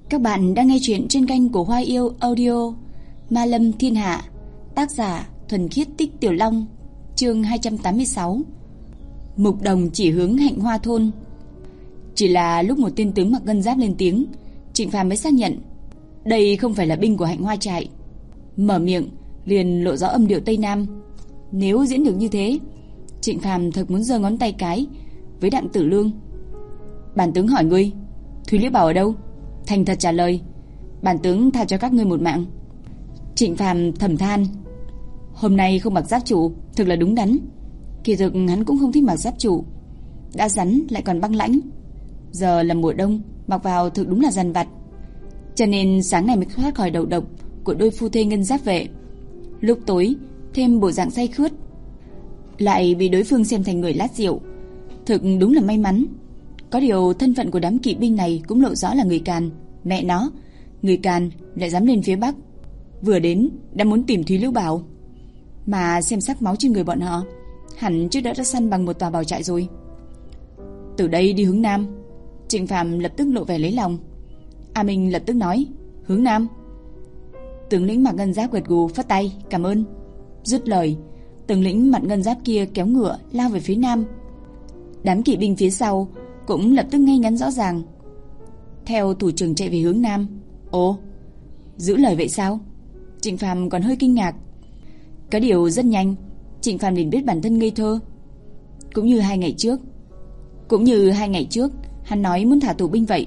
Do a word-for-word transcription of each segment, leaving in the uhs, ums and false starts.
Các bạn đang nghe chuyện trên kênh của Hoa Yêu Audio. Ma Lâm Thiên Hạ, tác giả Thuần Khiết Tích Tiểu Long, chương hai trăm tám mươi sáu. Mục đồng chỉ hướng Hạnh Hoa thôn. Chỉ là lúc một tên tướng mặc ngân giáp lên tiếng, Trịnh Phàm mới xác nhận đây không phải là binh của Hạnh Hoa trại. Mở miệng liền lộ rõ âm điệu Tây Nam. Nếu diễn được như thế, Trịnh Phàm thật muốn giơ ngón tay cái với Đặng Tử Lương. Bản tướng hỏi ngươi, Thúy Liễu Bảo ở đâu? Thành thật trả lời, bản tướng tha cho các ngươi một mạng. Trịnh Phàm thầm than, hôm nay không mặc giáp trụ thực là đúng đắn. Kỳ thực hắn cũng không thích mặc giáp trụ, đã rắn lại còn băng lãnh. Giờ là mùa đông, mặc vào thực đúng là dằn vặt. Cho nên sáng nay mới thoát khỏi đầu độc của đôi phu thê ngân giáp vệ. Lúc tối thêm bộ dạng say khướt, lại bị đối phương xem thành người lát rượu, thực đúng là may mắn. Có điều thân phận của đám kỵ binh này cũng lộ rõ là người Càn. Mẹ nó, người Càn lại dám lên phía Bắc, vừa đến đã muốn tìm Thúy Liễu Bảo. Mà xem sắc máu trên người bọn họ, hẳn trước đã đã săn bằng một tòa bảo trại rồi. Từ đây đi hướng Nam. Trịnh Phàm lập tức lộ vẻ lấy lòng. A Minh lập tức nói, hướng Nam. Tướng lĩnh mặc ngân giáp gật gù phất tay cảm ơn. Dứt lời, tướng lĩnh mặc ngân giáp kia kéo ngựa lao về phía Nam. Đám kỵ binh phía sau cũng lập tức ngay ngắn rõ ràng, theo thủ trưởng chạy về hướng Nam. Ồ, giữ lời vậy sao? Trịnh Phàm còn hơi kinh ngạc. Có điều rất nhanh Trịnh Phàm liền biết bản thân ngây thơ. Cũng như hai ngày trước Cũng như hai ngày trước hắn nói muốn thả tù binh vậy.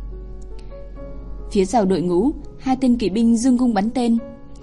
Phía sau đội ngũ, hai tên kỵ binh dương cung bắn tên.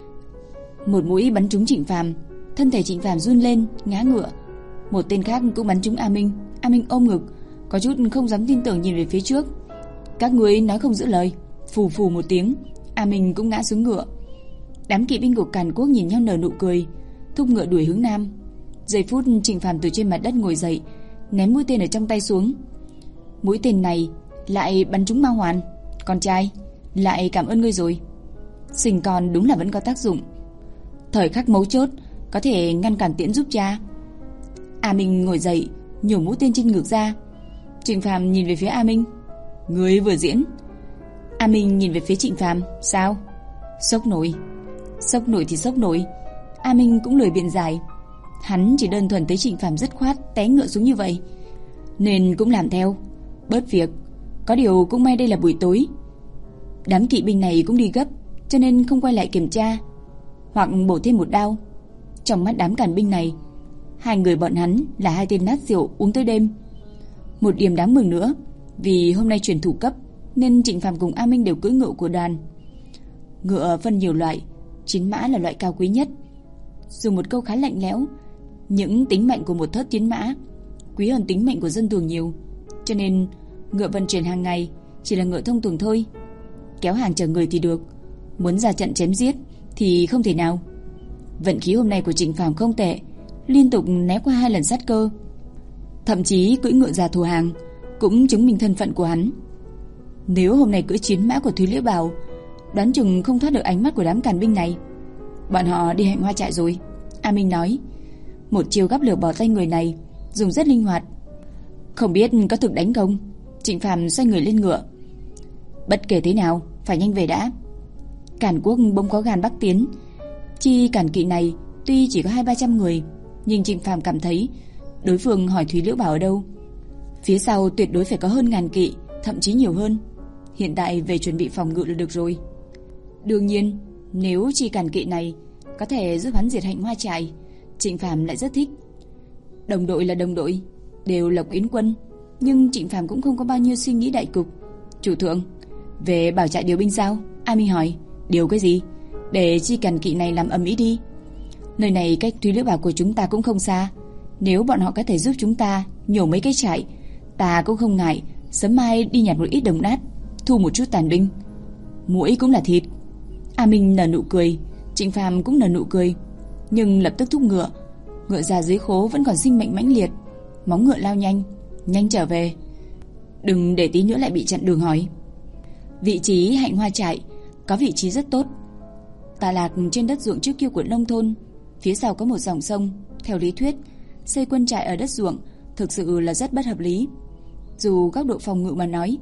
Một mũi bắn trúng Trịnh Phàm, thân thể Trịnh Phàm run lên ngã ngựa. Một tên khác cũng bắn trúng A Minh. A Minh ôm ngực, có chút không dám tin tưởng nhìn về phía trước. Các ngươi nói không giữ lời. Phù phù một tiếng, A Minh cũng ngã xuống ngựa. Đám kỵ binh của Càn Quốc nhìn nhau nở nụ cười, thúc ngựa đuổi hướng Nam. Giây phút Trịnh Phàm từ trên mặt đất ngồi dậy, ném mũi tên ở trong tay xuống. Mũi tên này lại bắn trúng Ma Hoàn. Con trai, lại cảm ơn ngươi rồi. Sinh con đúng là vẫn có tác dụng. Thời khắc mấu chốt có thể ngăn cản tiễn giúp cha. A Minh ngồi dậy, nhổ mũi tên trên ngực ra. Trịnh Phàm nhìn về phía A Minh, ngươi vừa diễn. A Minh nhìn về phía Trịnh Phàm, sao? Sốc nổi. Sốc nổi thì sốc nổi. A Minh cũng lười biện giải. Hắn chỉ đơn thuần thấy Trịnh Phàm dứt khoát té ngựa xuống như vậy, nên cũng làm theo, bớt việc. Có điều cũng may đây là buổi tối, đám kỵ binh này cũng đi gấp, cho nên không quay lại kiểm tra hoặc bổ thêm một đao. Trong mắt đám càn binh này, hai người bọn hắn là hai tên nát rượu uống tới đêm. Một điểm đáng mừng nữa, vì hôm nay chuyển thủ cấp nên Trịnh Phàm cùng A Minh đều cưỡi ngựa của đoàn. Ngựa phân nhiều loại, chiến mã là loại cao quý nhất. Dùng một câu khá lạnh lẽo, những tính mệnh của một thớt chiến mã quý hơn tính mệnh của dân thường nhiều, cho nên ngựa vận chuyển hàng ngày chỉ là ngựa thông thường thôi. Kéo hàng chở người thì được, muốn ra trận chém giết thì không thể nào. Vận khí hôm nay của Trịnh Phàm không tệ, liên tục né qua hai lần sát cơ. Thậm chí cưỡi ngựa già thù hàng cũng chứng minh thân phận của hắn. Nếu hôm nay cưỡi chiến mã của Thúy Liễu Bảo, đoán chừng không thoát được ánh mắt của đám càn binh này. Bọn họ đi Hạnh Hoa trại rồi. A Minh nói, một chiêu gắp lửa bỏ tay người này dùng rất linh hoạt, không biết có thực đánh không. Trịnh Phàm xoay người lên ngựa. Bất kể thế nào phải nhanh về đã. Càn Quốc bỗng có gan bắc tiến. Chi càn kỵ này tuy chỉ có hai ba trăm người, nhưng Trịnh Phàm cảm thấy đối phương hỏi Thúy Liễu Bảo ở đâu, phía sau tuyệt đối phải có hơn ngàn kỵ, thậm chí nhiều hơn. Hiện tại về chuẩn bị phòng ngự là được rồi. Đương nhiên, nếu chi càn kỵ này có thể giúp hắn diệt Hạnh Hoa trại, Trịnh Phàm lại rất thích. Đồng đội là đồng đội, đều Lộc Yến quân, nhưng Trịnh Phàm cũng không có bao nhiêu suy nghĩ đại cục. Chủ thượng, về bảo trại điều binh sao? A Minh hỏi. Điều cái gì? Để chi càn kỵ này làm ầm ĩ đi. Nơi này cách Thúy Liễu Bảo của chúng ta cũng không xa, nếu bọn họ có thể giúp chúng ta nhổ mấy cái trại, ta cũng không ngại sớm mai đi nhặt một ít đồng nát, thu một chút tàn binh. Muỗi cũng là thịt. A Minh nở nụ cười, Trịnh Phàm cũng nở nụ cười, nhưng lập tức thúc ngựa. Ngựa già dưới khố vẫn còn sinh mệnh mãnh liệt, móng ngựa lao nhanh, nhanh trở về. Đừng để tí nữa lại bị chặn đường hỏi. Vị trí Hạnh Hoa trại có vị trí rất tốt, tọa lạc trên đất ruộng trước kia của nông thôn. Phía sau có một dòng sông. Theo lý thuyết, xây quân trại ở đất ruộng thực sự là rất bất hợp lý. Dù góc độ phòng ngự mà nói,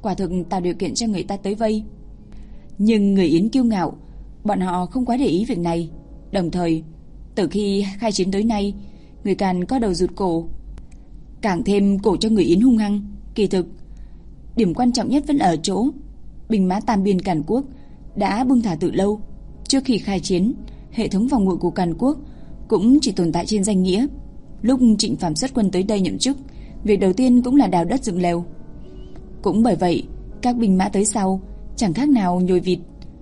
quả thực tạo điều kiện cho người ta tới vây. Nhưng người Yến kiêu ngạo, bọn họ không quá để ý việc này. Đồng thời, từ khi khai chiến tới nay, người Càn có đầu rụt cổ, càng thêm cổ cho người Yến hung hăng. Kỳ thực, điểm quan trọng nhất vẫn ở chỗ binh mã tam biên Càn Quốc đã buông thả từ lâu. Trước khi khai chiến, hệ thống phòng ngự của Càn Quốc cũng chỉ tồn tại trên danh nghĩa. Lúc Trịnh Phàm xuất quân tới đây nhậm chức, việc đầu tiên cũng là đào đất dựng lều. Cũng bởi vậy, các binh mã tới sau chẳng khác nào nhồi vịt,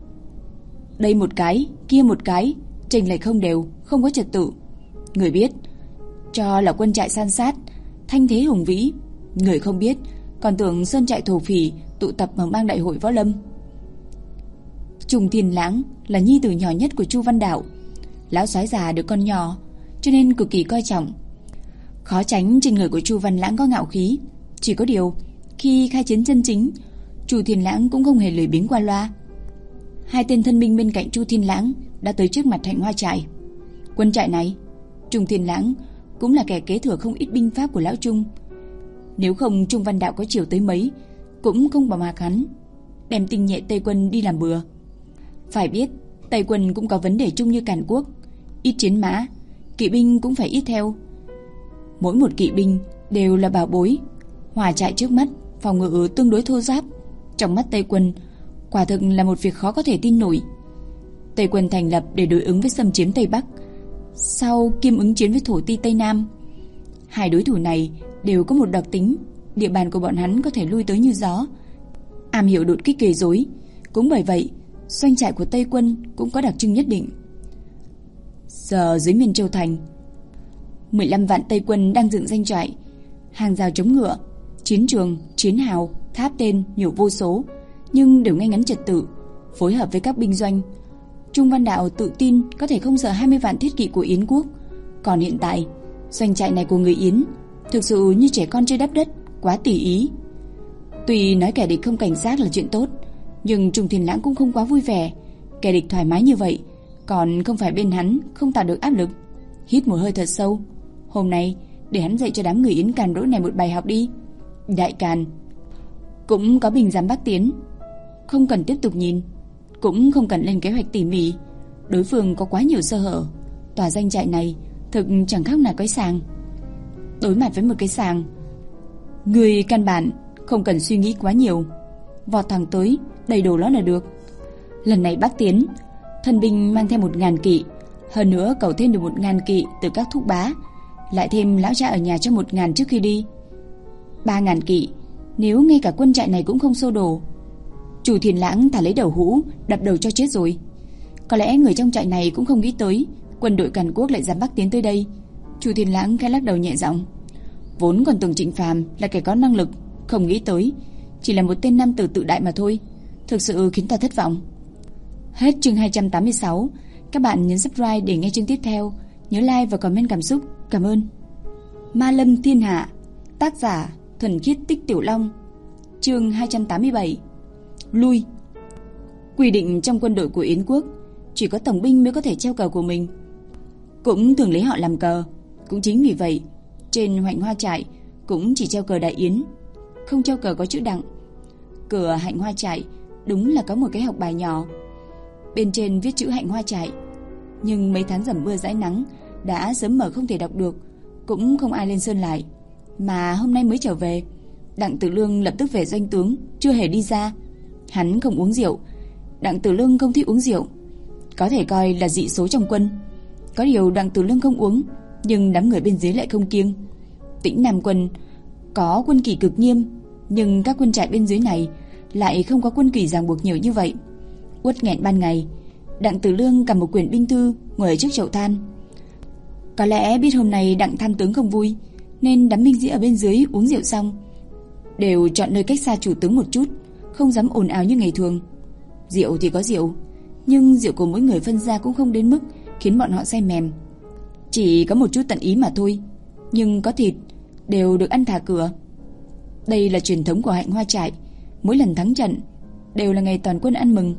đây một cái, kia một cái, chênh lệch không đều, không có trật tự. Người biết cho là quân trại san sát, thanh thế hùng vĩ, người không biết còn tưởng sơn trại thổ phỉ tụ tập mở mang đại hội võ lâm. Trùng Thiên Lãng là nhi tử nhỏ nhất của Chu Văn Đạo. Lão soái già được con nhỏ, cho nên cực kỳ coi trọng. Khó tránh trên người của Chu Văn Lãng có ngạo khí. Chỉ có điều, khi khai chiến chân chính, Chu Thiên Lãng cũng không hề lười biếng qua loa. Hai tên thân binh bên cạnh Chu Thiên Lãng đã tới trước mặt Hạnh Hoa trại. Quân trại này, Trùng Thiên Lãng cũng là kẻ kế thừa không ít binh pháp của lão Trung. Nếu không Trung Văn Đạo có chiều tới mấy, cũng không bỏ mặc hắn đem tinh nhuệ Tây quân đi làm bừa. Phải biết, Tây quân cũng có vấn đề chung như Càn Quốc, ít chiến mã, kỵ binh cũng phải ít theo. Mỗi một kỵ binh đều là bảo bối. Hòa trại trước mắt, phòng ngự tương đối thô ráp, trong mắt Tây quân quả thực là một việc khó có thể tin nổi. Tây quân thành lập để đối ứng với xâm chiếm Tây Bắc, sau kiêm ứng chiến với thổ ti Tây Nam. Hai đối thủ này đều có một đặc tính, địa bàn của bọn hắn có thể lui tới như gió, am hiểu đột kích gây rối. Cũng bởi vậy, doanh trại của Tây quân cũng có đặc trưng nhất định. Giờ dưới miền Châu thành, mười lăm vạn Tây quân đang dựng doanh trại, hàng rào chống ngựa, chiến trường, chiến hào, tháp tên nhiều vô số, nhưng đều ngay ngắn trật tự, phối hợp với các binh doanh. Trung Văn Đạo tự tin có thể không sợ hai mươi vạn thiết kỵ của Yến quốc. Còn hiện tại, doanh trại này của người Yến thực sự như trẻ con chơi đắp đất, quá tùy ý. Tuy nói kẻ địch không cảnh giác là chuyện tốt, nhưng Trùng Thiên Lãng cũng không quá vui vẻ. Kẻ địch thoải mái như vậy, còn không phải bên hắn không tạo được áp lực. Hít một hơi thật sâu. Hôm nay để hắn dạy cho đám người Yến Càn rỗi này một bài học đi. Đại Càn cũng có binh giám Bắc tiến, không cần tiếp tục nhìn, cũng không cần lên kế hoạch tỉ mỉ. Đối phương có quá nhiều sơ hở. Tòa doanh trại này thực chẳng khác nào cái sàng. Đối mặt với một cái sàng, người căn bản không cần suy nghĩ quá nhiều, vọt thẳng tới, đầy đồ nó là được. Lần này Bắc tiến, thân binh mang theo một ngàn kỵ, hơn nữa cầu thêm được một ngàn kỵ từ các thúc bá, lại thêm lão cha ở nhà cho một ngàn trước khi đi, ba ngàn kỵ. Nếu ngay cả quân trại này cũng không xô đổ, Chu Thiên Lãng thả lấy đầu hũ đập đầu cho chết rồi. Có lẽ người trong trại này cũng không nghĩ tới quân đội Càn Quốc lại dám Bắc tiến tới đây. Chu Thiên Lãng khẽ lắc đầu nhẹ giọng, vốn còn tưởng Trịnh Phàm là kẻ có năng lực, không nghĩ tới chỉ là một tên nam tử tự đại mà thôi, thực sự khiến ta thất vọng. Hết chương hai trăm tám mươi sáu. Các bạn nhấn subscribe để nghe chương tiếp theo, nhớ like và comment cảm xúc. Cảm ơn. Ma Lâm Thiên Hạ, tác giả Thuần Khiết Tích Tiểu Long. Chương hai trăm tám mươi bảy. Lui. Quy định trong quân đội của Yến quốc, chỉ có tổng binh mới có thể treo cờ của mình, cũng thường lấy họ làm cờ. Cũng chính vì vậy, trên Hạnh Hoa trại cũng chỉ treo cờ Đại Yến, không treo cờ có chữ Đặng. Cửa Hạnh Hoa trại đúng là có một cái học bài nhỏ, bên trên viết chữ Hạnh Hoa trại, nhưng mấy tháng dầm mưa dãi nắng đã sớm mở không thể đọc được, cũng không ai lên sơn lại. Mà hôm nay mới trở về, Đặng Tử Lương lập tức về doanh tướng, chưa hề đi ra. Hắn không uống rượu, Đặng Tử Lương không thích uống rượu, có thể coi là dị số trong quân. Có điều Đặng Tử Lương không uống, nhưng đám người bên dưới lại không kiêng. Tĩnh Nam quân có quân kỷ cực nghiêm, nhưng các quân trại bên dưới này lại không có quân kỷ ràng buộc nhiều như vậy. Uất nghẹn ban ngày, Đặng Tử Lương cầm một quyển binh thư ngồi ở trước chậu than. Có lẽ biết hôm nay Đặng tham tướng không vui, nên đám binh sĩ ở bên dưới uống rượu xong đều chọn nơi cách xa chủ tướng một chút, không dám ồn ào như ngày thường. Rượu thì có rượu, nhưng rượu của mỗi người phân ra cũng không đến mức khiến bọn họ say mềm, chỉ có một chút tận ý mà thôi. Nhưng có thịt đều được ăn thả cửa. Đây là truyền thống của Hạnh Hoa trại, mỗi lần thắng trận đều là ngày toàn quân ăn mừng.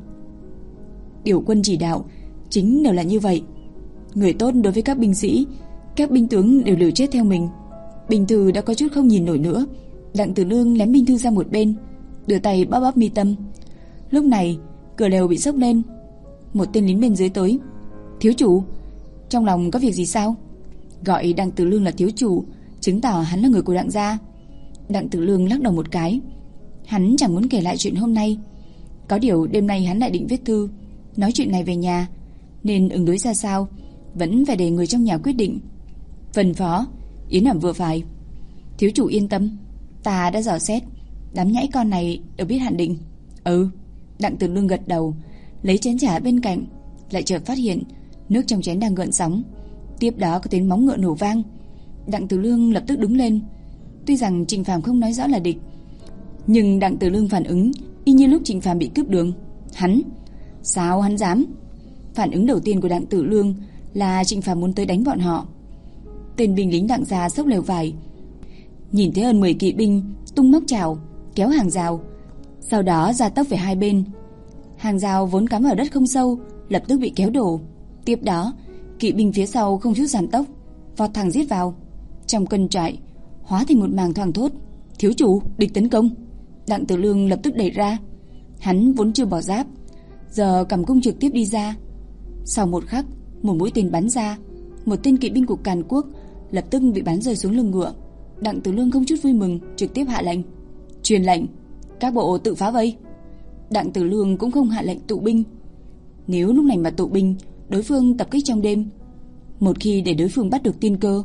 Điều quân chỉ đạo chính đều là như vậy. Người tốt đối với các binh sĩ, các binh tướng đều liều chết theo mình. Binh thư đã có chút không nhìn nổi nữa, Đặng Tử Lương ném binh thư ra một bên, đưa tay bóp bóp mi tâm. Lúc này cửa lều bị xốc lên, một tên lính bên dưới tới. Thiếu chủ, trong lòng có việc gì sao? Gọi Đặng Tử Lương là thiếu chủ chứng tỏ hắn là người của Đặng gia. Đặng Tử Lương lắc đầu một cái. Hắn chẳng muốn kể lại chuyện hôm nay. Có điều đêm nay hắn lại định viết thư nói chuyện này về nhà, nên ứng đối ra sao vẫn phải để người trong nhà quyết định. Phân phó Yến Ẩm vừa phải. Thiếu chủ yên tâm, ta đã dò xét, đám nhãi con này đều biết hạn định. Ừ. Đặng Tử Lương gật đầu, lấy chén trà bên cạnh, lại chợt phát hiện nước trong chén đang gợn sóng. Tiếp đó có tiếng móng ngựa nổ vang. Đặng Tử Lương lập tức đứng lên. Tuy rằng Trịnh Phàm không nói rõ là địch, nhưng Đặng Tử Lương phản ứng y như lúc Trịnh Phàm bị cướp đường. Hắn, sao hắn dám? Phản ứng đầu tiên của Đặng Tử Lương là Trịnh Phàm muốn tới đánh bọn họ. Tên binh lính Đặng gia xốc lều vải, nhìn thấy hơn mười kỵ binh tung móc chảo kéo hàng rào, sau đó ra tốc về hai bên. Hàng rào vốn cắm vào đất không sâu lập tức bị kéo đổ. Tiếp đó kỵ binh phía sau không chút giảm tốc vọt thẳng giết vào. Trong cơn trại hóa thành một màng thoang thốt. Thiếu chủ, địch tấn công. Đặng Tử Lương lập tức đẩy ra. Hắn vốn chưa bỏ giáp, giờ cầm cung trực tiếp đi ra. Sau một khắc, một mũi tên bắn ra, một tên kỵ binh của Càn Quốc lập tức bị bắn rơi xuống lưng ngựa. Đặng Tử Lương không chút vui mừng, trực tiếp hạ lệnh, truyền lệnh các bộ tự phá vây. Đặng Tử Lương cũng không hạ lệnh tụ binh. Nếu lúc này mà tụ binh, đối phương tập kích trong đêm, một khi để đối phương bắt được tiên cơ,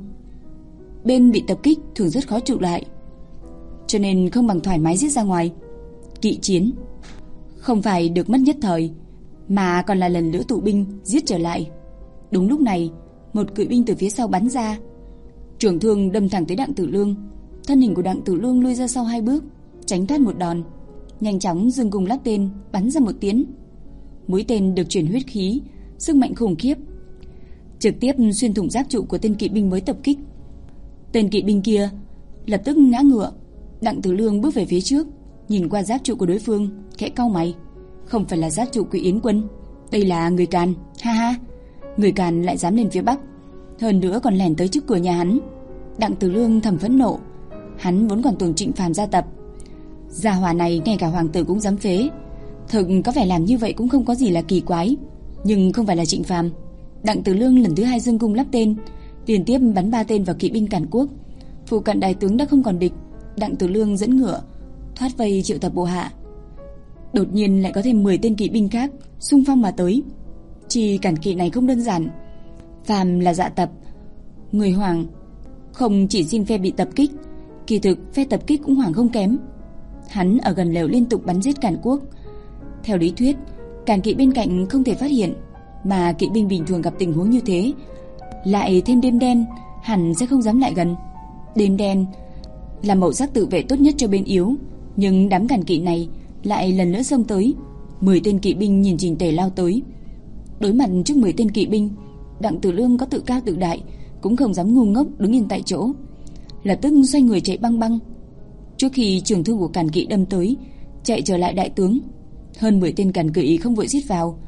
bên bị tập kích thường rất khó trụ lại, cho nên không bằng thoải mái giết ra ngoài. Kỵ chiến không phải được mất nhất thời, mà còn là lần nữa tụ binh giết trở lại. Đúng lúc này, một kỵ binh từ phía sau bắn ra, trường thương đâm thẳng tới Đặng Tử Lương. Thân hình của Đặng Tử Lương lui ra sau hai bước, tránh thoát một đòn, nhanh chóng dừng cùng lắp tên bắn ra một tiến. Mũi tên được chuyển huyết khí, sức mạnh khủng khiếp, trực tiếp xuyên thủng giáp trụ của tên kỵ binh mới tập kích. Tên kỵ binh kia lập tức ngã ngựa. Đặng Tử Lương bước về phía trước, nhìn qua giáp trụ của đối phương, khẽ cau mày. Không phải là giáp trụ của Yến quân, đây là người Càn. Ha ha, người Càn lại dám lên phía Bắc, hơn nữa còn lẻn tới trước cửa nhà hắn. Đặng Tử Lương thầm phẫn nộ. Hắn vốn còn tưởng Trịnh Phàm gia tập, gia hỏa này ngay cả hoàng tử cũng dám phế. Thực có vẻ làm như vậy cũng không có gì là kỳ quái, nhưng không phải là Trịnh Phàm. Đặng Tử Lương lần thứ hai dương cung lắp tên, liên tiếp bắn ba tên vào kỵ binh Càn Quốc. Phụ cận đại tướng đã không còn địch. Đặng Tử Lương dẫn ngựa thoát vây triệu tập bộ hạ. Đột nhiên lại có thêm mười tên kỵ binh khác xung phong mà tới. Chỉ cản kỵ này không đơn giản, phàm là dạ tập, người Hoàng không chỉ xin phe bị tập kích, kỳ thực phe tập kích cũng Hoàng không kém. Hắn ở gần lều liên tục bắn giết Càn Quốc. Theo lý thuyết, cản kỵ bên cạnh không thể phát hiện, mà kỵ binh bình thường gặp tình huống như thế, lại thêm đêm đen, hẳn sẽ không dám lại gần. Đêm đen là màu sắc tự vệ tốt nhất cho bên yếu, nhưng đám cản kỵ này lại lần nữa xông tới. Mười tên kỵ binh nhìn chỉnh tề lao tới. Đối mặt trước mười tên kỵ binh, Đặng Tử Lương có tự cao tự đại, cũng không dám ngu ngốc đứng yên tại chỗ, lập tức xoay người chạy băng băng. Trước khi trường thương của cản kỵ đâm tới, chạy trở lại đại tướng. Hơn mười tên cản kỵ không vội giết vào,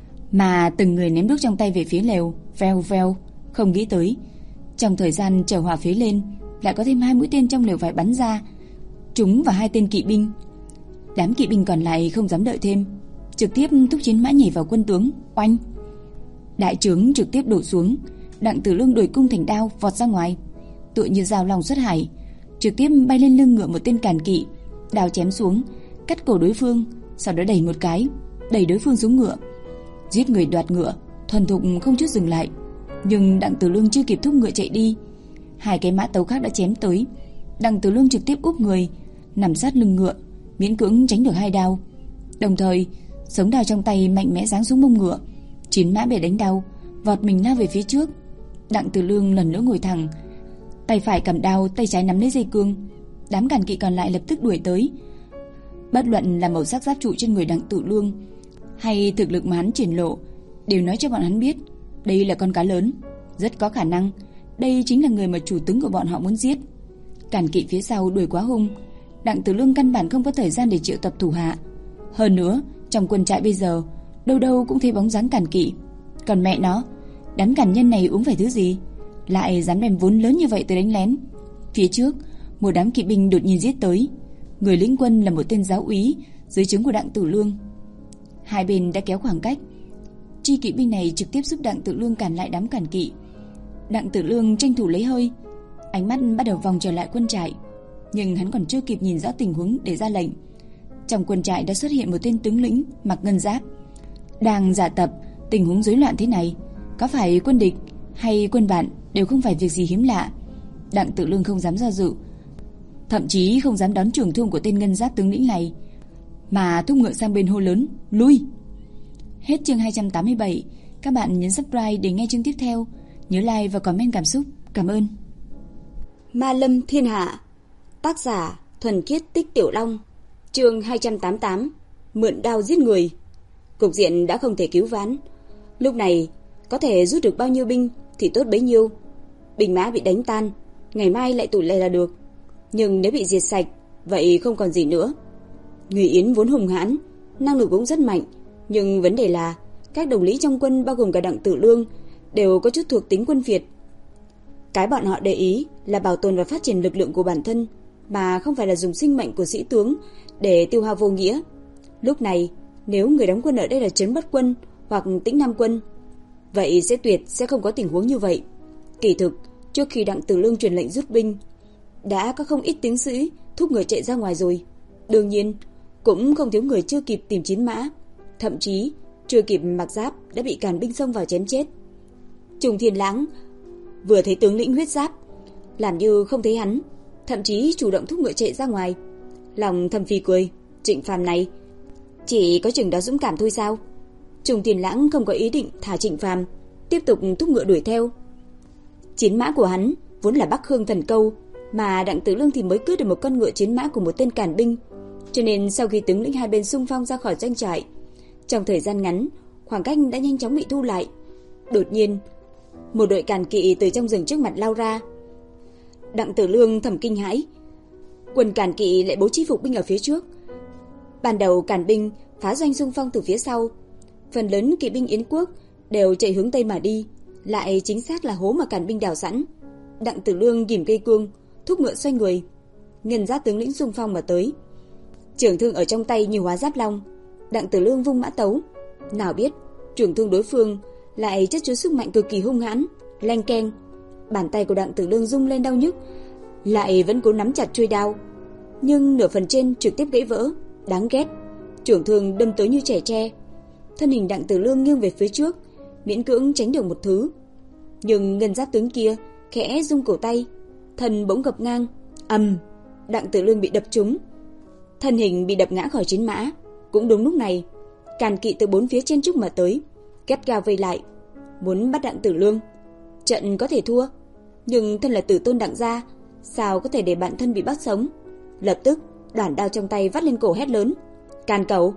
mà từng người ném đuốc trong tay về phía lều. Vèo vèo, không nghĩ tới trong thời gian chờ hỏa phế lên, lại có thêm hai mũi tên trong lều vải bắn ra, trúng vào hai tên kỵ binh. Đám kỵ binh còn lại không dám đợi thêm, trực tiếp thúc chiến mã nhảy vào quân tướng. Oanh, đại trướng trực tiếp đổ xuống. Đặng Tử Lương đổi cung thành đao vọt ra ngoài, tựa như dao long xuất hải, trực tiếp bay lên lưng ngựa một tên càn kỵ, đao chém xuống, cắt cổ đối phương, sau đó đẩy một cái, đẩy đối phương xuống ngựa, giết người đoạt ngựa, thuần thục không chút dừng lại. Nhưng Đặng Tử Lương chưa kịp thúc ngựa chạy đi, hai cái mã tấu khác đã chém tới. Đặng Tử Lương trực tiếp úp người nằm sát lưng ngựa, miễn cưỡng tránh được hai đao, đồng thời sống đao trong tay mạnh mẽ giáng xuống mông ngựa. Chiến mã bị đánh đau, vọt mình lao về phía trước. Đặng Tử Lương lần nữa ngồi thẳng, tay phải cầm đao, tay trái nắm lấy dây cương. Đám càn kỵ còn lại lập tức đuổi tới. Bất luận là màu sắc giáp trụ trên người Đặng Tử Lương hay thực lực mà hắn triển lộ, đều nói cho bọn hắn biết đây là con cá lớn, rất có khả năng đây chính là người mà chủ tướng của bọn họ muốn giết. Càn kỵ phía sau đuổi quá hung, Đặng Tử Lương căn bản không có thời gian để triệu tập thủ hạ. Hơn nữa, trong quân trại bây giờ đâu đâu cũng thấy bóng dáng càn kỵ. Còn mẹ nó, đám càn nhân này uống phải thứ gì, lại dám đem vốn lớn như vậy tới đánh lén. Phía trước, một đám kỵ binh đột nhiên giết tới. Người lĩnh quân là một tên giáo úy dưới trướng của Đặng Tử Lương. Hai bên đã kéo khoảng cách. Chi kỵ binh này trực tiếp giúp Đặng Tử Lương cản lại đám cản kỵ. Đặng Tử Lương tranh thủ lấy hơi, ánh mắt bắt đầu vòng trở lại quân trại, nhưng hắn còn chưa kịp nhìn rõ tình huống để ra lệnh. Trong quân trại đã xuất hiện một tên tướng lĩnh mặc ngân giáp, đang giả tập. Tình huống rối loạn thế này, có phải quân địch hay quân bạn đều không phải việc gì hiếm lạ. Đặng Tử Lương không dám do dự, thậm chí không dám đón trưởng thương của tên ngân giáp tướng lĩnh này, mà thúc ngựa sang bên hô lớn: lui! Hết chương hai trăm tám mươi bảy. Các bạn nhấn subscribe để nghe chương tiếp theo. Nhớ like và comment cảm xúc. Cảm ơn. Ma Lâm Thiên Hạ. Tác giả Thuần Khiết Tích Tiểu Long. Chương hai trăm tám mươi tám. Mượn đao giết người. Cục diện đã không thể cứu vãn. Lúc này có thể rút được bao nhiêu binh thì tốt bấy nhiêu. Binh mã bị đánh tan, ngày mai lại tụ lại là được. Nhưng nếu bị diệt sạch, vậy không còn gì nữa. Người Yến vốn hùng hãn, năng lực cũng rất mạnh, nhưng vấn đề là các đồng lý trong quân bao gồm cả Đặng Tử Lương đều có chút thuộc tính quân Việt. Cái bọn họ để ý là bảo tồn và phát triển lực lượng của bản thân, mà không phải là dùng sinh mệnh của sĩ tướng để tiêu hao vô nghĩa. Lúc này, nếu người đóng quân ở đây là Trấn Bất Quân hoặc Tĩnh Nam Quân, vậy sẽ tuyệt sẽ không có tình huống như vậy. Kỳ thực, trước khi Đặng Tử Lương truyền lệnh rút binh, đã có không ít tướng sĩ thúc người chạy ra ngoài rồi. Đương nhiên, cũng không thiếu người chưa kịp tìm chiến mã, thậm chí chưa kịp mặc giáp đã bị càn binh xông vào chém chết. Trùng Thiên Lãng vừa thấy tướng lĩnh huyết giáp, làm như không thấy hắn, thậm chí chủ động thúc ngựa chạy ra ngoài. Lòng thầm phì cười, Trịnh Phàm này chỉ có chừng đó dũng cảm thôi sao? Trùng Thiên Lãng không có ý định thả Trịnh Phàm, tiếp tục thúc ngựa đuổi theo. Chiến mã của hắn vốn là Bắc Hương Thần Câu, mà Đặng Tử Lương thì mới cướp được một con ngựa chiến mã của một tên càn binh. Cho nên sau khi tướng lĩnh hai bên xung phong ra khỏi doanh trại, trong thời gian ngắn, khoảng cách đã nhanh chóng bị thu lại. Đột nhiên, một đội càn kỵ từ trong rừng trước mặt lao ra. Đặng Tử Lương thầm kinh hãi. Quân càn kỵ lại bố trí phục binh ở phía trước. Ban đầu càn binh phá doanh xung phong từ phía sau. Phần lớn kỵ binh Yến quốc đều chạy hướng tây mà đi, lại chính xác là hố mà càn binh đào sẵn. Đặng Tử Lương ghim cây cương, thúc ngựa xoay người. Ngân giáp tướng lĩnh xung phong mà tới. Trường thương ở trong tay như hóa giáp long. Đặng Tử Lương vung mã tấu. Nào biết trường thương đối phương lại chất chứa sức mạnh cực kỳ hung hãn. Leng keng, bàn tay của Đặng Tử Lương rung lên đau nhức, lại vẫn cố nắm chặt chuôi đao, nhưng nửa phần trên trực tiếp gãy vỡ. Đáng ghét, trường thương đâm tới như trẻ tre. Thân hình Đặng Tử Lương nghiêng về phía trước, miễn cưỡng tránh được một thứ. Nhưng ngân giáp tướng kia khẽ rung cổ tay, thân bỗng gập ngang. Ầm, Đặng Tử Lương bị đập trúng, thân hình bị đập ngã khỏi chiến mã. Cũng đúng lúc này, càn kỵ từ bốn phía trên trúc mà tới, gắt gao vây lại, muốn bắt Đặng Tử Lương. Trận có thể thua, nhưng thân là tử tôn Đặng gia, sao có thể để bản thân bị bắt sống. Lập tức đoản đao trong tay vắt lên cổ hét lớn: Càn cẩu,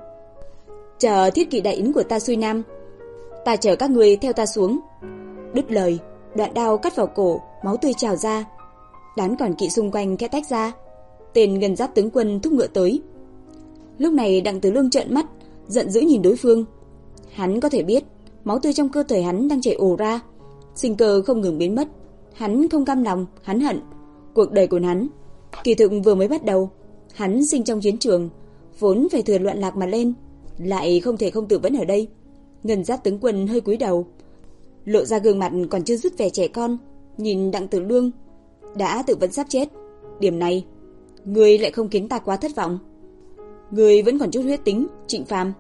chờ thiết kỵ đại yến của ta xuôi nam, ta chờ các người theo ta xuống. Đứt lời, đoạn đao cắt vào cổ, máu tươi trào ra. Đám còn kỵ xung quanh khẽ tách ra. Tên ngân giáp tướng quân thúc ngựa tới. Lúc này Đặng Tử Lương trợn mắt, giận dữ nhìn đối phương. Hắn có thể biết máu tươi trong cơ thể hắn đang chảy ồ ra, sinh cơ không ngừng biến mất. Hắn không cam lòng, hắn hận. Cuộc đời của hắn kỳ thực vừa mới bắt đầu. Hắn sinh trong chiến trường, vốn phải thừa loạn lạc mà lên, lại không thể không tự vẫn ở đây. Ngân giáp tướng quân hơi cúi đầu, lộ ra gương mặt còn chưa dứt vẻ trẻ con, nhìn Đặng Tử Lương đã tự vẫn sắp chết. Điểm này ngươi lại không khiến ta quá thất vọng. Ngươi vẫn còn chút huyết tính, Trịnh Phàm.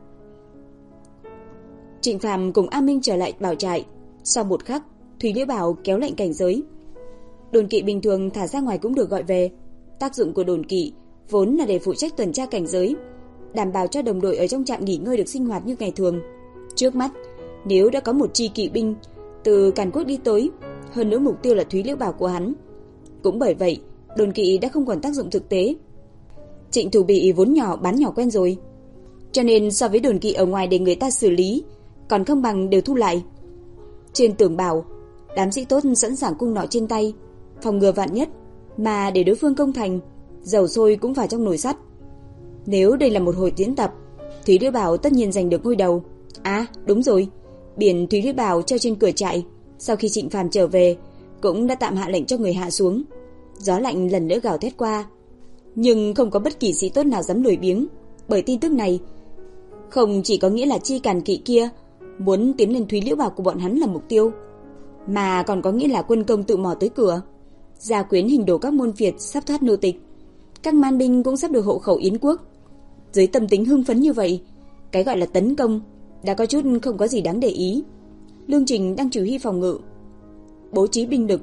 Trịnh Phàm cùng A Minh trở lại bảo trại. Sau một khắc, Thủy Liễu Bảo kéo lệnh cảnh giới. Đồn kỵ bình thường thả ra ngoài cũng được gọi về. Tác dụng của đồn kỵ vốn là để phụ trách tuần tra cảnh giới, đảm bảo cho đồng đội ở trong trạm nghỉ ngơi được sinh hoạt như ngày thường. Trước mắt, nếu đã có một chi kỵ binh từ Càn Quốc đi tới, hơn nữa mục tiêu là Thúy Liễu Bảo của hắn, cũng bởi vậy đồn kỵ đã không còn tác dụng thực tế. Trịnh Thủ Bị vốn nhỏ bán nhỏ quen rồi, cho nên so với đồn kỵ ở ngoài để người ta xử lý, còn không bằng đều thu lại. Trên tường bảo, đám sĩ tốt sẵn sàng cung nỏ trên tay, phòng ngừa vạn nhất, mà để đối phương công thành, dầu sôi cũng vào trong nồi sắt. Nếu đây là một hồi diễn tập, Thúy Liễu Bảo tất nhiên giành được ngôi đầu. À, đúng rồi, biển Thúy Liễu Bảo treo trên cửa trại, sau khi Trịnh Phàm trở về, cũng đã tạm hạ lệnh cho người hạ xuống. Gió lạnh lần nữa gào thét qua. Nhưng không có bất kỳ sĩ tốt nào dám lười biếng, bởi tin tức này không chỉ có nghĩa là chi càn kỵ kia muốn tiến lên Thúy Liễu Bảo của bọn hắn là mục tiêu, mà còn có nghĩa là quân công tự mò tới cửa. Gia quyến hình đồ các môn phiệt sắp thoát nô tịch, các man binh cũng sắp được hộ khẩu Yến quốc. Dưới tâm tính hưng phấn như vậy, cái gọi là tấn công đã có chút không có gì đáng để ý. Lương Trình đang chỉ huy phòng ngự, bố trí binh lực.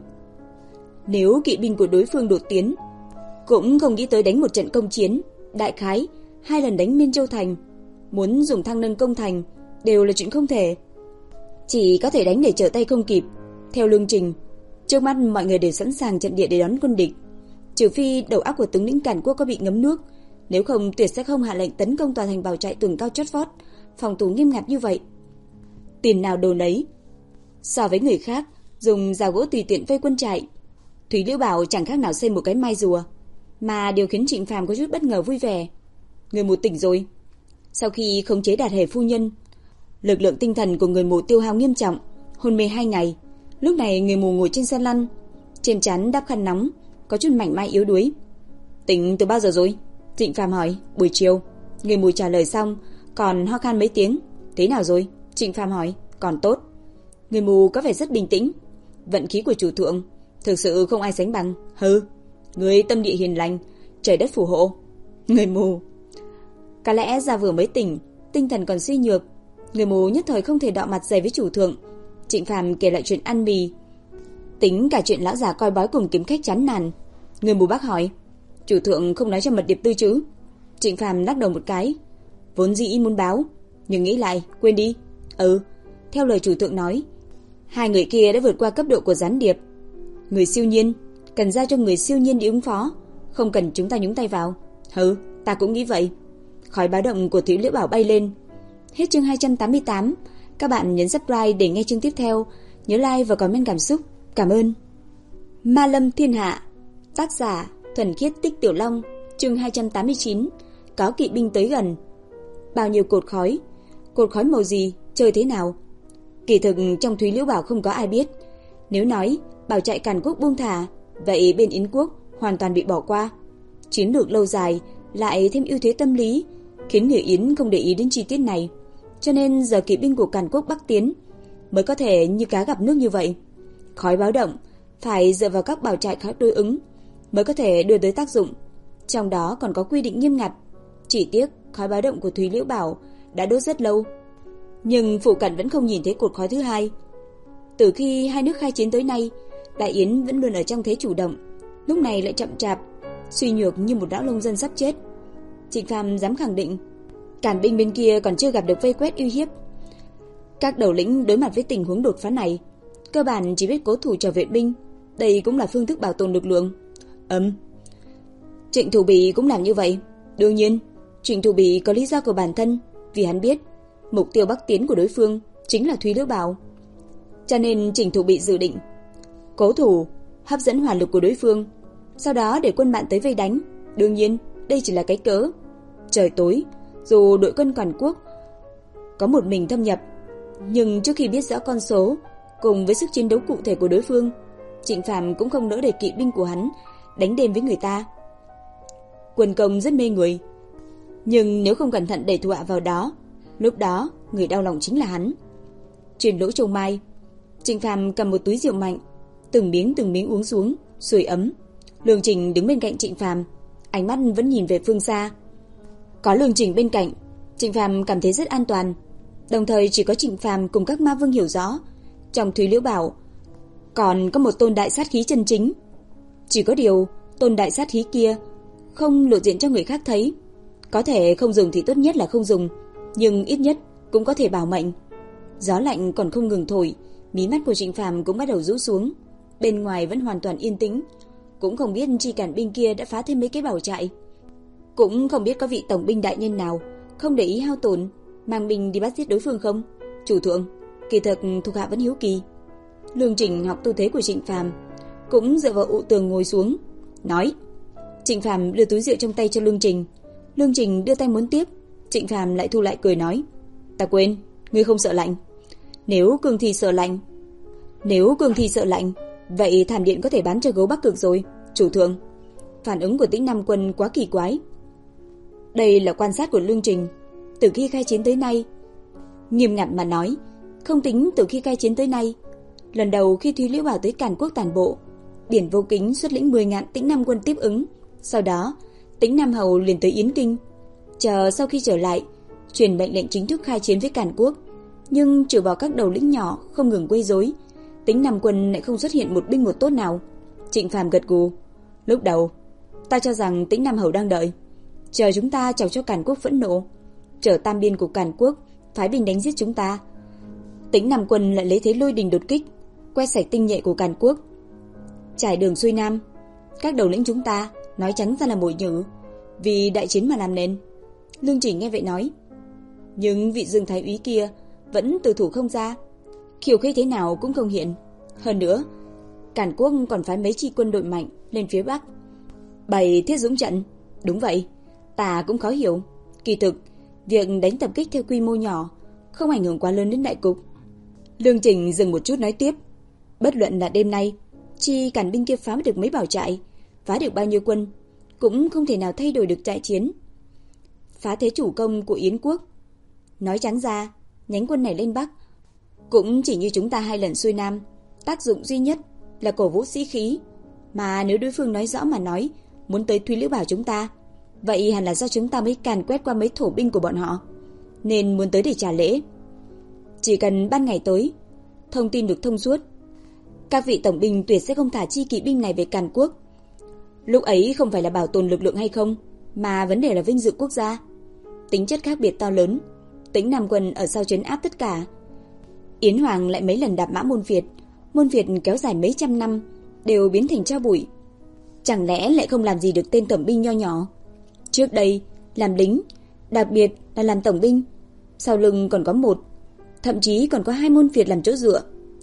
Nếu kỵ binh của đối phương đột tiến, cũng không nghĩ tới đánh một trận công chiến, đại khái hai lần đánh Miên Châu thành, muốn dùng thăng nâng công thành đều là chuyện không thể. Chỉ có thể đánh để trở tay không kịp. Theo Lương Trình, trước mắt mọi người đều sẵn sàng trận địa để đón quân địch, trừ phi đầu óc của tướng lĩnh Càn Quốc có bị ngấm nước, nếu không tuyệt sẽ không hạ lệnh tấn công tòa thành bảo trại tường cao chót vót, phòng thủ nghiêm ngặt như vậy. Tiền nào đồ nấy. So với người khác dùng rào gỗ tùy tiện vây quân trại, Thúy Liễu Bảo chẳng khác nào xây một cái mai rùa. Mà điều khiến Trịnh Phàm có chút bất ngờ vui vẻ, người mù tỉnh rồi. Sau khi khống chế Đạt Hề phu nhân, lực lượng tinh thần của người mù tiêu hao nghiêm trọng, hôn mê hai ngày. Lúc này người mù ngồi trên xe lăn, trên trán đắp khăn nóng, có chút mảnh mai yếu đuối. Tỉnh từ bao giờ rồi? Trịnh Phàm hỏi. Buổi chiều. Người mù trả lời xong còn ho khan mấy tiếng. Thế nào rồi? Trịnh Phàm hỏi. Còn tốt. Người mù có vẻ rất bình tĩnh. Vận khí của chủ thượng thực sự không ai sánh bằng. Hừ, người tâm địa hiền lành, trời đất phù hộ. Người mù có lẽ già vừa mới tỉnh, tinh thần còn suy nhược. Người mù nhất thời không thể đọ mặt dày với chủ thượng. Trịnh Phàm kể lại chuyện ăn mì, tính cả chuyện lão già coi bói cùng kiếm khách chán nản. Người mù bác hỏi, chủ thượng không nói cho mật điệp tư chứ? Trịnh Phàm lắc đầu một cái, vốn dĩ muốn báo, nhưng nghĩ lại, quên đi. Ừ, theo lời chủ thượng nói, hai người kia đã vượt qua cấp độ của gián điệp. Người siêu nhiên cần giao cho người siêu nhiên đi ứng phó, không cần chúng ta nhúng tay vào. Hừ, ta cũng nghĩ vậy. Khói báo động của Thúy Liễu Bảo bay lên. Hết chương hai trăm tám mươi tám. Các bạn nhấn subscribe để nghe chương tiếp theo. Nhớ like và comment cảm xúc. Cảm ơn. Ma Lâm Thiên Hạ. Tác giả Thuần Khiết Tích Tiểu Long. Chương hai trăm tám mươi chín. Có kỵ binh tới gần. Bao nhiêu cột khói? Cột khói màu gì? Chơi thế nào? Kỳ thực trong Thúy Liễu Bảo không có ai biết. Nếu nói bảo trại Càn Quốc buông thả, vậy bên Yến quốc hoàn toàn bị bỏ qua. Chiến lược lâu dài lại thêm ưu thế tâm lý, khiến người Yến không để ý đến chi tiết này. Cho nên giờ kỵ binh của Càn Quốc bắc tiến mới có thể như cá gặp nước như vậy. Khói báo động phải dựa vào các bảo trại khác đối ứng mới có thể đưa tới tác dụng. Trong đó còn có quy định nghiêm ngặt. Chỉ tiếc khói báo động của Thúy Liễu Bảo đã đốt rất lâu, nhưng phụ cận vẫn không nhìn thấy cột khói thứ hai. Từ khi hai nước khai chiến tới nay, Đại Yến vẫn luôn ở trong thế chủ động, lúc này lại chậm chạp, suy nhược như một lão nông dân sắp chết. Trịnh Phàm dám khẳng định, Càn binh bên kia còn chưa gặp được vây quét uy hiếp. Các đầu lĩnh đối mặt với tình huống đột phá này, cơ bản chỉ biết cố thủ chờ viện binh, đây cũng là phương thức bảo tồn lực lượng. Ấm. Trịnh Thủ Bỉ cũng làm như vậy. Đương nhiên, Trịnh Thủ Bỉ có lý do của bản thân, vì hắn biết mục tiêu bắc tiến của đối phương chính là Thúy Liễu Bảo. Cho nên Trịnh Thủ Bỉ dự định cố thủ, hấp dẫn hỏa lực của đối phương, sau đó để quân bạn tới vây đánh. Đương nhiên, đây chỉ là cái cớ. Trời tối, dù đội quân Càn Quốc có một mình thâm nhập, nhưng trước khi biết rõ con số cùng với sức chiến đấu cụ thể của đối phương, Trịnh Phàm cũng không nỡ để kỵ binh của hắn đánh đêm với người ta. Quân công rất mê người, nhưng nếu không cẩn thận đẩy thủ hạ vào đó, lúc đó người đau lòng chính là hắn. Truyền lỗ châu mai, Trịnh Phàm cầm một túi rượu mạnh, từng miếng từng miếng uống xuống, sưởi ấm. Lương Trình đứng bên cạnh Trịnh Phàm, ánh mắt vẫn nhìn về phương xa. Có Lương Trình bên cạnh, Trịnh Phàm cảm thấy rất an toàn. Đồng thời chỉ có Trịnh Phàm cùng các ma vương hiểu rõ, trong Thúy Liễu Bảo còn có một tôn đại sát khí chân chính. Chỉ có điều, tôn đại sát khí kia không lộ diện cho người khác thấy. Có thể không dùng thì tốt nhất là không dùng, nhưng ít nhất cũng có thể bảo mệnh. Gió lạnh còn không ngừng thổi, mí mắt của Trịnh Phàm cũng bắt đầu rũ xuống. Bên ngoài vẫn hoàn toàn yên tĩnh, cũng không biết chi cản binh kia đã phá thêm mấy cái bảo trại, cũng không biết có vị tổng binh đại nhân nào không để ý hao tổn mang binh đi bắt giết đối phương không. Chủ thượng, kỳ thực thuộc hạ vẫn hiếu kỳ. Lương Trình học tư thế của Trịnh Phàm, cũng dựa vào ụ tường ngồi xuống, nói. Trịnh Phàm đưa túi rượu trong tay cho Lương Trình. Lương Trình đưa tay muốn tiếp, Trịnh Phàm lại thu lại cười nói, ta quên, ngươi không sợ lạnh. Nếu Cương Thi sợ lạnh, nếu Cương Thi sợ lạnh, vậy Thảm Điện có thể bán cho gấu Bắc Cực rồi. Chủ thượng, Phản ứng của Tĩnh Nam Quân quá kỳ quái. Đây là quan sát của Lương Trình. Từ khi khai chiến tới nay, nghiêm ngặt mà nói, không tính từ khi khai chiến tới nay, lần đầu khi Thúy Liễu Bảo tới Càn Quốc toàn bộ, Điển Vô Kính xuất lĩnh mười ngàn Tĩnh Nam Quân tiếp ứng. Sau đó, Tĩnh Nam Hầu liền tới Yến Kinh. Chờ sau khi trở lại, truyền mệnh lệnh chính thức khai chiến với Càn Quốc. Nhưng trừ bỏ các đầu lĩnh nhỏ không ngừng quấy rối, Tĩnh Nam Quân lại không xuất hiện một binh một tốt nào. Trịnh Phàm gật gù. Lúc đầu, ta cho rằng Tĩnh Nam Hầu đang đợi, chờ chúng ta chọc cho Càn Quốc phẫn nộ, chờ tam biên của Càn Quốc phái binh đánh giết chúng ta. Tĩnh Nam Quân lại lấy thế lôi đình đột kích, quét sạch tinh nhuệ của Càn Quốc, trải đường xuôi nam. Các đầu lĩnh chúng ta nói trắng ra là mồi nhử, vì đại chiến mà làm nên. Lương Trình nghe vậy nói, nhưng vị Dương Thái úy kia vẫn từ thủ không ra, khiêu khích thế nào cũng không hiện. Hơn nữa, Càn Quốc còn phái mấy chi quân đội mạnh lên phía Bắc, bày thiết dũng trận. Đúng vậy, ta cũng khó hiểu. Kỳ thực, việc đánh tập kích theo quy mô nhỏ không ảnh hưởng quá lớn đến đại cục. Lương Trình dừng một chút nói tiếp, bất luận là đêm nay chi Càn binh kia phá được mấy bảo trại, phá được bao nhiêu quân, cũng không thể nào thay đổi được trại chiến, phá thế chủ công của Yến Quốc. Nói trắng ra, nhánh quân này lên Bắc cũng chỉ như chúng ta hai lần xuôi Nam, tác dụng duy nhất là cổ vũ sĩ khí. Mà nếu đối phương nói rõ mà nói muốn tới Thúy Liễu Bảo chúng ta, vậy hẳn là do chúng ta mới càn quét qua mấy thổ binh của bọn họ, nên muốn tới để trả lễ. Chỉ cần ban ngày tới, thông tin được thông suốt, các vị tổng binh tuyệt sẽ không thả chi kỵ binh này về Càn Quốc. Lúc ấy không phải là bảo tồn lực lượng hay không, mà vấn đề là vinh dự quốc gia. Tính chất khác biệt to lớn, Tĩnh Nam Quân ở sau trấn áp tất cả. Yến Hoàng lại mấy lần đạp mã môn Việt, môn Việt kéo dài mấy trăm năm đều biến thành tro bụi. Chẳng lẽ lại không làm gì được tên tổng binh nho nhỏ? Trước đây làm lính, đặc biệt là làm tổng binh, sau lưng còn có một, thậm chí còn có hai môn Việt làm chỗ dựa.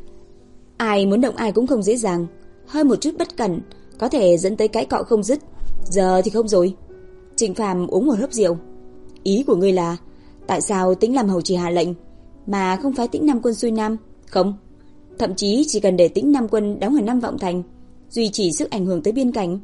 Ai muốn động ai cũng không dễ dàng, hơi một chút bất cẩn có thể dẫn tới cãi cọ không dứt. Giờ thì không rồi. Trịnh Phàm uống một hớp rượu. Ý của ngươi là tại sao Tĩnh Nam Hầu chỉ hạ lệnh mà không phái Tĩnh Nam Quân xuôi Nam? Không, thậm chí chỉ cần để Tĩnh Nam Quân đóng ở Nam Vọng Thành, duy trì sức ảnh hưởng tới biên cảnh.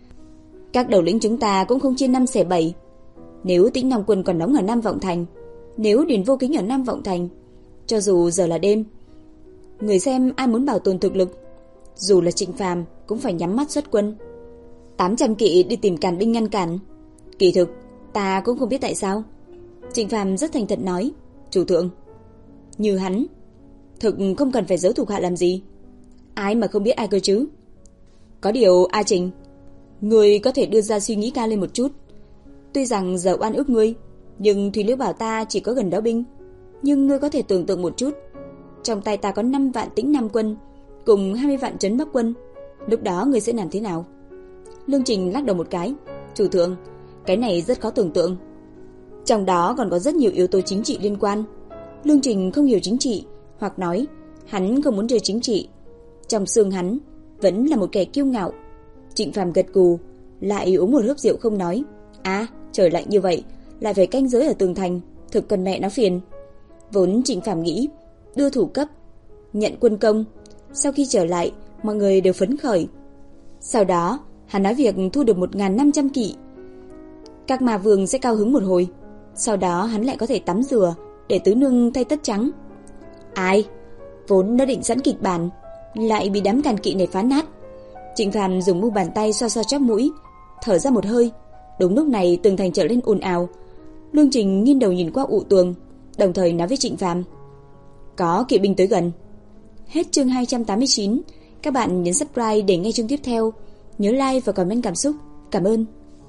Các đầu lĩnh chúng ta cũng không chia năm xẻ bảy. Nếu Tĩnh Nam Quân còn đóng ở Nam Vọng Thành, nếu Điền Vô Kính ở Nam Vọng Thành, cho dù giờ là đêm, người xem ai muốn bảo tồn thực lực, dù là Trịnh Phàm cũng phải nhắm mắt xuất quân. tám trăm kỵ đi tìm Càn binh ngăn cản. Kỳ thực, ta cũng không biết tại sao. Trịnh Phàm rất thành thật nói, chủ thượng, như hắn, thực không cần phải giấu thuộc hạ làm gì. Ai mà không biết ai cơ chứ. Có điều A Trình, ngươi có thể đưa ra suy nghĩ cao lên một chút. Tuy rằng giờ oan ức ngươi, nhưng Thúy Liễu Bảo ta chỉ có gần đó binh. Nhưng ngươi có thể tưởng tượng một chút, trong tay ta có năm vạn Tĩnh Nam Quân cùng hai mươi vạn Trấn Bắc Quân, lúc đó ngươi sẽ làm thế nào? Lương Trình lắc đầu một cái, chủ thượng, cái này rất khó tưởng tượng. Trong đó còn có rất nhiều yếu tố chính trị liên quan. Lương Trình không hiểu chính trị, hoặc nói hắn không muốn chơi chính trị. Trong xương hắn vẫn là một kẻ kiêu ngạo. Trịnh Phàm gật gù, lại uống một hớp rượu không nói. À, trời lạnh như vậy, lại phải canh giới ở tường thành, thực cần mẹ nó phiền. Vốn Trịnh Phàm nghĩ đưa thủ cấp, nhận quân công, sau khi trở lại mọi người đều phấn khởi. Sau đó hắn nói việc thu được một nghìn năm trăm kỵ, các ma vương sẽ cao hứng một hồi. Sau đó hắn lại có thể tắm rửa để tứ nương thay tất trắng. Ai, vốn đã định sẵn kịch bản, lại bị đám Càn kỵ này phá nát. Trịnh Phàm dùng mu bàn tay xoa xoa chóp mũi, thở ra một hơi. Đúng lúc này tường thành trở lên ồn ào. Lương Trình nghiêng đầu nhìn qua ụ tường, đồng thời nói với Trịnh Phàm, có kỵ binh tới gần. Hết chương hai trăm tám mươi chín. Các bạn nhấn subscribe để nghe chương tiếp theo. Nhớ like và comment cảm xúc. Cảm ơn.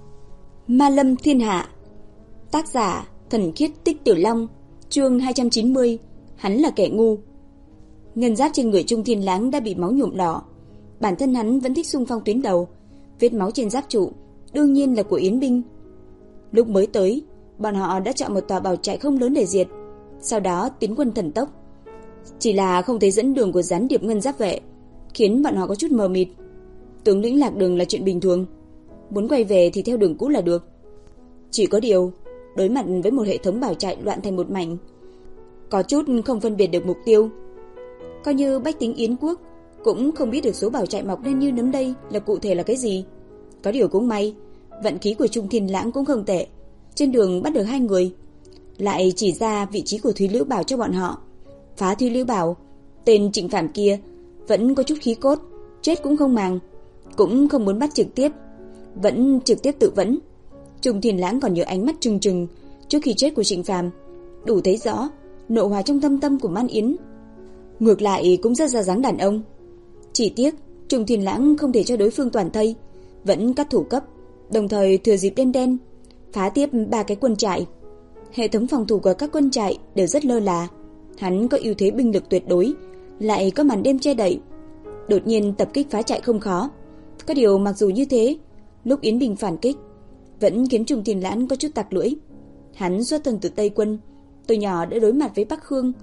Ma Lâm Thiên Hạ. Tác giả Thần Khiết Tích Tiểu Long. Chương hai trăm chín mươi. Hắn là kẻ ngu. Ngân giáp trên người Trung Thiên Láng đã bị máu nhuộm đỏ. Bản thân hắn vẫn thích xung phong tuyến đầu. Vết máu trên giáp trụ đương nhiên là của Yến binh. Lúc mới tới, bọn họ đã chọn một tòa bảo trại không lớn để diệt, sau đó tiến quân thần tốc. Chỉ là không thấy dẫn đường của gián điệp ngân giáp vệ, khiến bọn họ có chút mờ mịt. Tướng lĩnh lạc đường là chuyện bình thường, muốn quay về thì theo đường cũ là được. Chỉ có điều, đối mặt với một hệ thống bảo trại loạn thành một mảnh, có chút không phân biệt được mục tiêu. Coi như bách tính Yến quốc cũng không biết được số bảo trại mọc lên như nấm đây là cụ thể là cái gì. Có điều cũng may, vận khí của Trung Thiên Lãng cũng không tệ. Trên đường bắt được hai người, lại chỉ ra vị trí của Thúy Liễu Bảo cho bọn họ. Phá Thúy Liễu Bảo, tên Trịnh Phạm kia vẫn có chút khí cốt, chết cũng không màng, cũng không muốn bắt trực tiếp, vẫn trực tiếp tự vẫn. Trung Thiên Lãng còn nhớ ánh mắt trừng trừng trước khi chết của Trịnh Phàm, đủ thấy rõ nộ hỏa trong thâm tâm của Man Yến. Ngược lại cũng rất ra dáng đàn ông. Chỉ tiếc Trung Thiên Lãng không thể cho đối phương toàn thây, vẫn cắt thủ cấp, đồng thời thừa dịp đen đen phá tiếp ba cái quân trại. Hệ thống phòng thủ của các quân trại đều rất lơ là, hắn có ưu thế binh lực tuyệt đối, lại có màn đêm che đậy, đột nhiên tập kích phá trại không khó. Có điều mặc dù như thế, lúc Yến Bình phản kích vẫn khiến Trung Thiên Lãng có chút tặc lưỡi. Hắn xuất thân từ Tây Quân, từ nhỏ đã đối mặt với Bắc Khương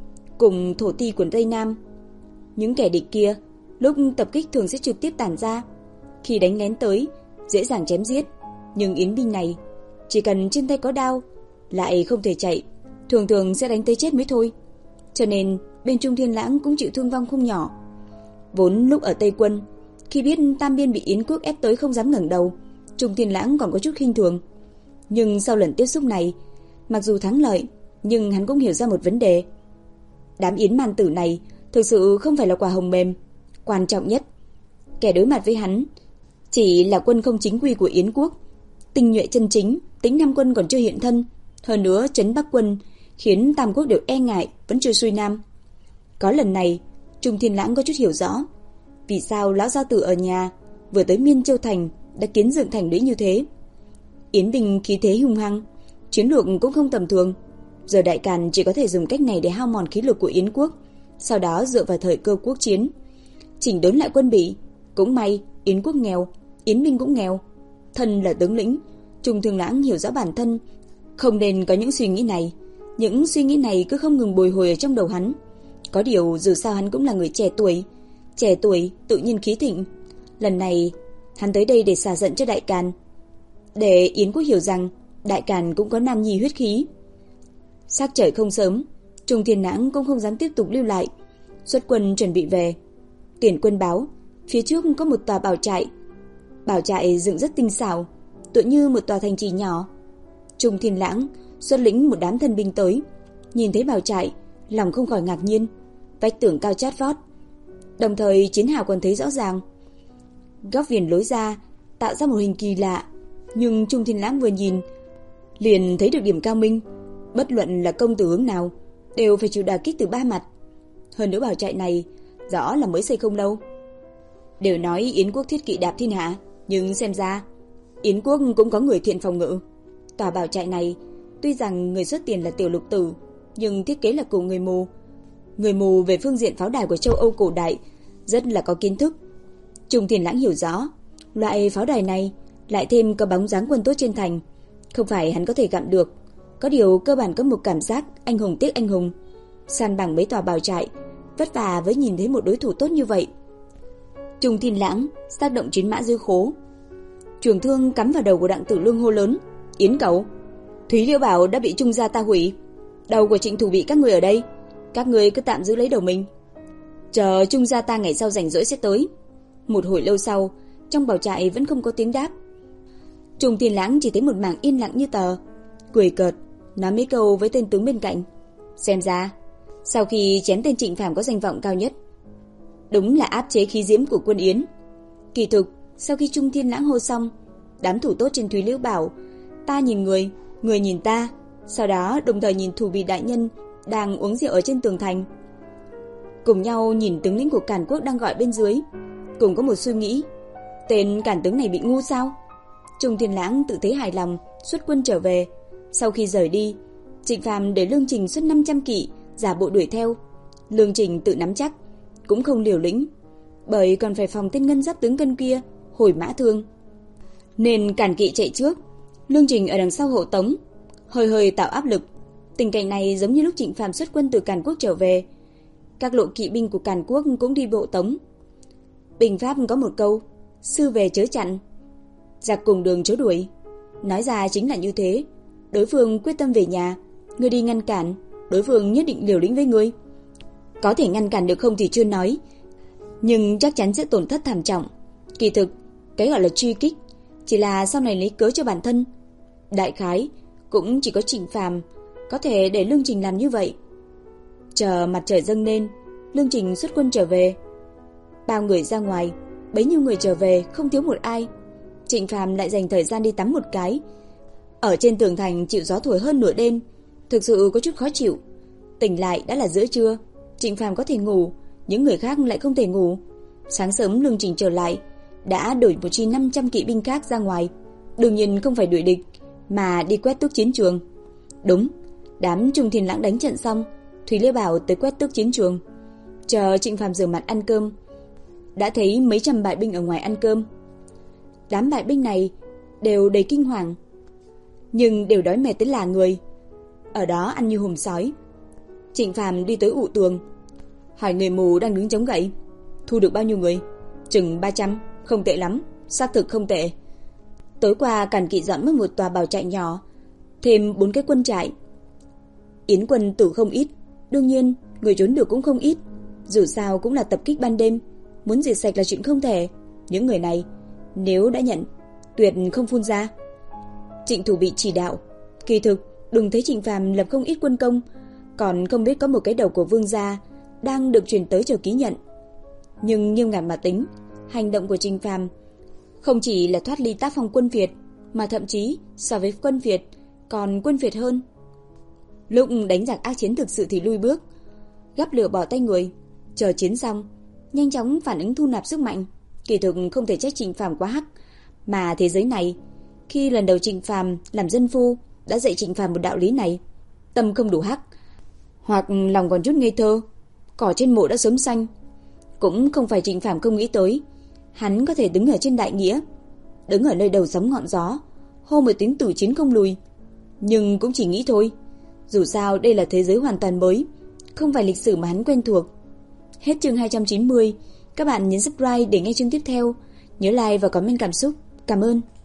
cùng thổ ti của Tây Nam. Những kẻ địch kia lúc tập kích thường sẽ trực tiếp tản ra, khi đánh lén tới dễ dàng chém giết. Nhưng Yến Binh này chỉ cần trên tay có đao, lại không thể chạy, thường thường sẽ đánh tới chết mới thôi. Cho nên bên Trung Thiên Lãng cũng chịu thương vong không nhỏ. Vốn lúc ở Tây Quân, khi biết Tam Biên bị Yến quốc ép tới không dám ngẩng đầu, Trung Thiên Lãng còn có chút khinh thường. Nhưng sau lần tiếp xúc này, mặc dù thắng lợi, nhưng hắn cũng hiểu ra một vấn đề. Đám Yến man tử này thực sự không phải là quả hồng mềm. Quan trọng nhất, kẻ đối mặt với hắn chỉ là quân không chính quy của Yến quốc. Tinh nhuệ chân chính, tính Nam quân còn chưa hiện thân. Hơn nữa trấn Bắc quân khiến Tam quốc đều e ngại, vẫn chưa xuôi Nam. Có lần này, Trung Thiên Lãng có chút hiểu rõ vì sao lão gia tử ở nhà vừa tới Miên Châu thành đã kiến dựng thành lũy như thế. Yến Bình khí thế hung hăng, chiến lược cũng không tầm thường. Giờ Đại Càn chỉ có thể dùng cách này để hao mòn khí lực của Yến quốc, sau đó dựa vào thời cơ quốc chiến chỉnh đốn lại quân bị. Cũng may Yến quốc nghèo, Yến Minh cũng nghèo. Thân là tướng lĩnh, Trung Thiên Lãng hiểu rõ bản thân không nên có những suy nghĩ này. Những suy nghĩ này cứ không ngừng bồi hồi ở trong đầu hắn. Có điều dù sao hắn cũng là người trẻ tuổi, trẻ tuổi tự nhiên khí thịnh. Lần này hắn tới đây để xả giận cho Đại Càn, để Yến quốc hiểu rằng Đại Càn cũng có nam nhi huyết khí. Sắc trời không sớm, Trung Thiên Lãng cũng không dám tiếp tục lưu lại, xuất quân chuẩn bị về. Tiền quân báo phía trước có một tòa bảo trại. Bảo trại dựng rất tinh xảo, tựa như một tòa thành trì nhỏ. Trung Thiên Lãng xuất lĩnh một đám thân binh tới, nhìn thấy bảo trại, lòng không khỏi ngạc nhiên. Vách tường cao chót vót, đồng thời chiến hào còn thấy rõ ràng. Góc viền lối ra tạo ra một hình kỳ lạ, nhưng Trung Thiên Lãng vừa nhìn liền thấy được điểm cao minh. Bất luận là công tử hướng nào đều phải chịu đả kích từ ba mặt. Hơn nữa bảo trại này rõ là mới xây không lâu. Đều nói Yến quốc thiết kỵ đạp thiên hạ, nhưng xem ra Yến quốc cũng có người thiện phòng ngự. Tòa bảo trại này tuy rằng người xuất tiền là Tiểu Lục Tử, nhưng thiết kế là của người mù. Người mù về phương diện pháo đài của châu Âu cổ đại rất là có kiến thức. Trung Thiên Lãng hiểu rõ, loại pháo đài này lại thêm có bóng dáng quân tốt trên thành, không phải hắn có thể gặm được. Có điều cơ bản có một cảm giác anh hùng tiếc anh hùng. San bằng mấy tòa bảo trại, vất vả với nhìn thấy một đối thủ tốt như vậy. Trung Thiên Lãng tác động chiến mã dư khố, trường thương cắm vào đầu của Đặng Tử Lương hô lớn: Yến cậu, Thúy Liễu Bảo đã bị Trung gia ta hủy, đầu của Trịnh thủ bị các người ở đây, các người cứ tạm giữ lấy đầu mình, chờ Trung gia ta ngày sau rảnh rỗi sẽ tới. Một hồi lâu sau, trong bảo trại vẫn không có tiếng đáp. Trung Thiên Lãng chỉ thấy một mảng yên lặng như tờ, cười cợt nói mấy câu với tên tướng bên cạnh. Xem ra sau khi chém tên Trịnh Phàm có danh vọng cao nhất, đúng là áp chế khí diễm của quân Yến. Kỳ thực sau khi Trung Thiên Lãng hô xong, đám thủ tốt trên Thúy Liễu Bảo ta nhìn người, người nhìn ta, sau đó đồng thời nhìn thủ bị đại nhân đang uống rượu ở trên tường thành, cùng nhau nhìn tướng lĩnh của Càn quốc đang gọi bên dưới, cùng có một suy nghĩ: tên Càn tướng này bị ngu sao? Trung Thiên Lãng tự thấy hài lòng, xuất quân trở về. Sau khi rời đi, Trịnh Phàm để Lương Trình xuất năm trăm kỵ giả bộ đuổi theo. Lương Trình tự nắm chắc, cũng không liều lĩnh, bởi còn phải phòng tên ngân giáp tướng cân kia hồi mã thương, nên Càn kỵ chạy trước, Lương Trình ở đằng sau hộ tống, hơi hơi tạo áp lực. Tình cảnh này giống như lúc Trịnh Phàm xuất quân từ Càn quốc trở về, các lộ kỵ binh của Càn quốc cũng đi bộ tống. Bình pháp có một câu: sư về chớ chặn, giặc cùng đường chớ đuổi. Nói ra chính là như thế. Đối phương quyết tâm về nhà, ngươi đi ngăn cản, đối phương nhất định liều lĩnh với ngươi. Có thể ngăn cản được không thì chưa nói, nhưng chắc chắn sẽ tổn thất thảm trọng. Kỳ thực, cái gọi là truy kích chỉ là sau này lấy cớ cho bản thân. Đại khái cũng chỉ có Trịnh Phàm có thể để Lương Trình làm như vậy. Chờ mặt trời dâng lên, Lương Trình xuất quân trở về. Bao người ra ngoài, bấy nhiêu người trở về không thiếu một ai. Trịnh Phàm lại dành thời gian đi tắm một cái. Ở trên tường thành chịu gió thổi hơn nửa đêm, thực sự có chút khó chịu. Tỉnh lại đã là giữa trưa, Trịnh Phàm có thể ngủ, những người khác lại không thể ngủ. Sáng sớm Lương Trình trở lại, đã đổi một chi năm trăm kỵ binh khác ra ngoài. Đương nhiên không phải đuổi địch, mà đi quét tước chiến trường. Đúng, đám Trung Thiên Lãng đánh trận xong, Thúy Lê bảo tới quét tước chiến trường. Chờ Trịnh Phàm rửa mặt ăn cơm, đã thấy mấy trăm bại binh ở ngoài ăn cơm. Đám bại binh này đều đầy kinh hoàng, nhưng đều đói mệt tới là người, ở đó ăn như hùm sói. Trịnh Phàm đi tới ụ tường, hỏi người mù đang đứng chống gậy: thu được bao nhiêu người? Chừng ba trăm, không tệ lắm, xác thực không tệ. Tối qua Càn Kỵ dọn mất một tòa bảo trại nhỏ, thêm bốn cái quân trại. Yến quân tử không ít, đương nhiên người trốn được cũng không ít. Dù sao cũng là tập kích ban đêm, muốn diệt sạch là chuyện không thể. Những người này nếu đã nhận, tuyệt không phun ra. Trịnh Thủ bị chỉ đạo, kỳ thực đừng thấy Trịnh Phàm lập không ít quân công, còn không biết có một cái đầu của vương gia đang được truyền tới chờ ký nhận. Nhưng nghiêm ngặt mà tính, hành động của Trịnh Phàm không chỉ là thoát ly tác phong quân Việt, mà thậm chí so với quân Việt còn quân Việt hơn. Lúc đánh giặc ác chiến thực sự thì lui bước, gắp lửa bỏ tay người, chờ chiến xong nhanh chóng phản ứng thu nạp sức mạnh. Kỳ thực không thể trách Trịnh Phàm quá hắc, mà thế giới này khi lần đầu Trịnh Phàm làm dân phu đã dạy Trịnh Phàm một đạo lý này: tâm không đủ hắc, hoặc lòng còn chút ngây thơ, cỏ trên mộ đã sớm xanh. Cũng không phải Trịnh Phàm không nghĩ tới, hắn có thể đứng ở trên đại nghĩa, đứng ở nơi đầu sóng ngọn gió, hô một tiếng tử chiến không lùi. Nhưng cũng chỉ nghĩ thôi, dù sao đây là thế giới hoàn toàn mới, không phải lịch sử mà hắn quen thuộc. Hết chương hai trăm chín mươi, các bạn nhấn subscribe để nghe chương tiếp theo, nhớ like và comment cảm xúc. Cảm ơn.